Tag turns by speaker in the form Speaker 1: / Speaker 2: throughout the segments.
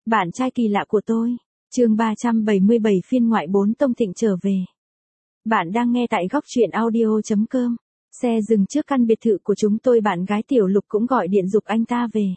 Speaker 1: Bạn trai kỳ lạ của tôi. Chương 377 phiên ngoại 4 Tông Thịnh trở về. Bạn đang nghe tại góc truyện audio.com. Xe dừng trước căn biệt thự của chúng tôi, bạn gái Tiểu Lục cũng gọi điện giục anh ta về.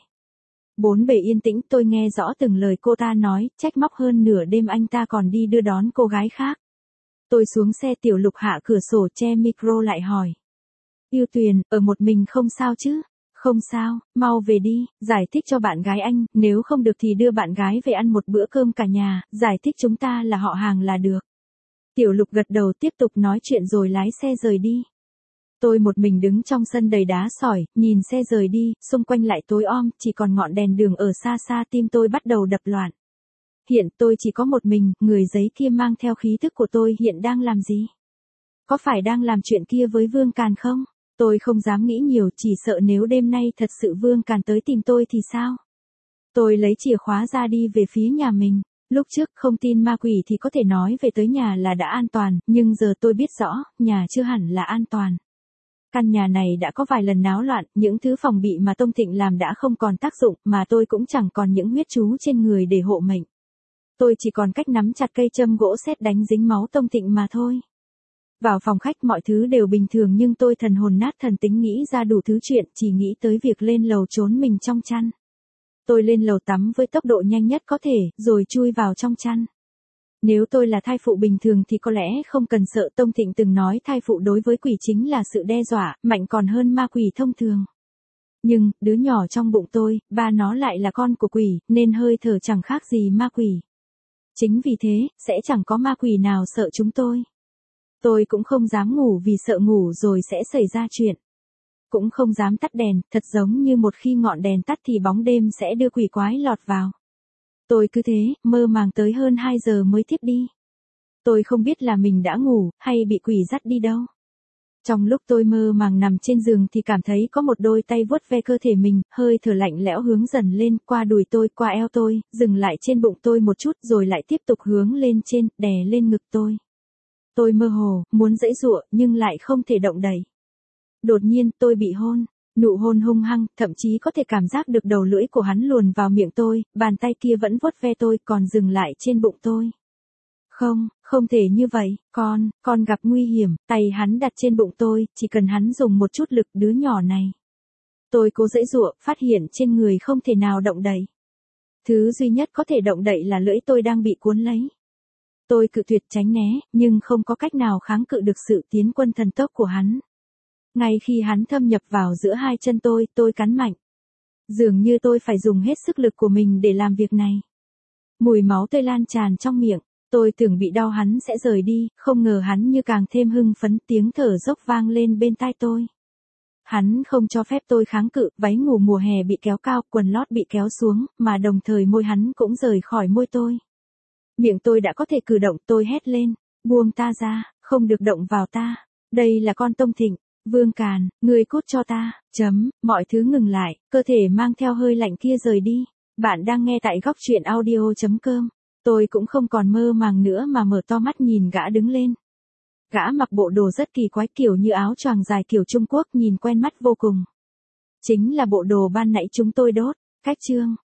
Speaker 1: Bốn bề yên tĩnh, tôi nghe rõ từng lời cô ta nói, trách móc hơn nửa đêm anh ta còn đi đưa đón cô gái khác. Tôi xuống xe, Tiểu Lục hạ cửa sổ che micro lại hỏi. Yêu Tuyền, ở một mình không sao chứ? Không sao, mau về đi, giải thích cho bạn gái anh, nếu không được thì đưa bạn gái về ăn một bữa cơm cả nhà, giải thích chúng ta là họ hàng là được. Tiểu Lục gật đầu tiếp tục nói chuyện rồi lái xe rời đi. Tôi một mình đứng trong sân đầy đá sỏi, nhìn xe rời đi, xung quanh lại tối om, chỉ còn ngọn đèn đường ở xa xa, tim tôi bắt đầu đập loạn. Hiện tôi chỉ có một mình, người giấy kia mang theo khí thức của tôi hiện đang làm gì? Có phải đang làm chuyện kia với Vương Càn không? Tôi không dám nghĩ nhiều, chỉ sợ nếu đêm nay thật sự Vương Càn tới tìm tôi thì sao? Tôi lấy chìa khóa ra đi về phía nhà mình. Lúc trước không tin ma quỷ thì có thể nói về tới nhà là đã an toàn, nhưng giờ tôi biết rõ, nhà chưa hẳn là an toàn. Căn nhà này đã có vài lần náo loạn, những thứ phòng bị mà Tông Thịnh làm đã không còn tác dụng, mà tôi cũng chẳng còn những huyết chú trên người để hộ mệnh. Tôi chỉ còn cách nắm chặt cây châm gỗ sét đánh dính máu Tông Thịnh mà thôi. Vào phòng khách mọi thứ đều bình thường nhưng tôi thần hồn nát thần tính nghĩ ra đủ thứ chuyện, chỉ nghĩ tới việc lên lầu trốn mình trong chăn. Tôi lên lầu tắm với tốc độ nhanh nhất có thể, rồi chui vào trong chăn. Nếu tôi là thai phụ bình thường thì có lẽ không cần sợ, Tông Thịnh từng nói thai phụ đối với quỷ chính là sự đe dọa, mạnh còn hơn ma quỷ thông thường. Nhưng, đứa nhỏ trong bụng tôi, ba nó lại là con của quỷ, nên hơi thở chẳng khác gì ma quỷ. Chính vì thế, sẽ chẳng có ma quỷ nào sợ chúng tôi. Tôi cũng không dám ngủ vì sợ ngủ rồi sẽ xảy ra chuyện. Cũng không dám tắt đèn, thật giống như một khi ngọn đèn tắt thì bóng đêm sẽ đưa quỷ quái lọt vào. Tôi cứ thế, mơ màng tới hơn 2 giờ mới thiếp đi. Tôi không biết là mình đã ngủ, hay bị quỷ dắt đi đâu. Trong lúc tôi mơ màng nằm trên giường thì cảm thấy có một đôi tay vuốt ve cơ thể mình, hơi thở lạnh lẽo hướng dần lên, qua đùi tôi, qua eo tôi, dừng lại trên bụng tôi một chút rồi lại tiếp tục hướng lên trên, đè lên ngực tôi. Tôi mơ hồ, muốn giãy giụa, nhưng lại không thể động đậy. Đột nhiên, tôi bị hôn. Nụ hôn hung hăng, thậm chí có thể cảm giác được đầu lưỡi của hắn luồn vào miệng tôi, bàn tay kia vẫn vuốt ve tôi, còn dừng lại trên bụng tôi. Không, không thể như vậy, con gặp nguy hiểm, tay hắn đặt trên bụng tôi, chỉ cần hắn dùng một chút lực, đứa nhỏ này. Tôi cố giãy giụa, phát hiện trên người không thể nào động đậy. Thứ duy nhất có thể động đậy là lưỡi tôi đang bị cuốn lấy. Tôi cự tuyệt tránh né, nhưng không có cách nào kháng cự được sự tiến quân thần tốc của hắn. Ngay khi hắn thâm nhập vào giữa hai chân tôi cắn mạnh. Dường như tôi phải dùng hết sức lực của mình để làm việc này. Mùi máu tươi lan tràn trong miệng, tôi tưởng bị đau hắn sẽ rời đi, không ngờ hắn như càng thêm hưng phấn, tiếng thở dốc vang lên bên tai tôi. Hắn không cho phép tôi kháng cự, váy ngủ mùa hè bị kéo cao, quần lót bị kéo xuống, mà đồng thời môi hắn cũng rời khỏi môi tôi. Miệng tôi đã có thể cử động, tôi hét lên, buông ta ra, không được động vào ta, đây là con Tông Thịnh. Vương Càn, ngươi cút cho ta, mọi thứ ngừng lại, cơ thể mang theo hơi lạnh kia rời đi. Bạn đang nghe tại góc truyện audio.com. Tôi cũng không còn mơ màng nữa mà mở to mắt nhìn gã đứng lên. Gã mặc bộ đồ rất kỳ quái, kiểu như áo choàng dài kiểu Trung Quốc, nhìn quen mắt vô cùng. Chính là bộ đồ ban nãy chúng tôi đốt. Cách chương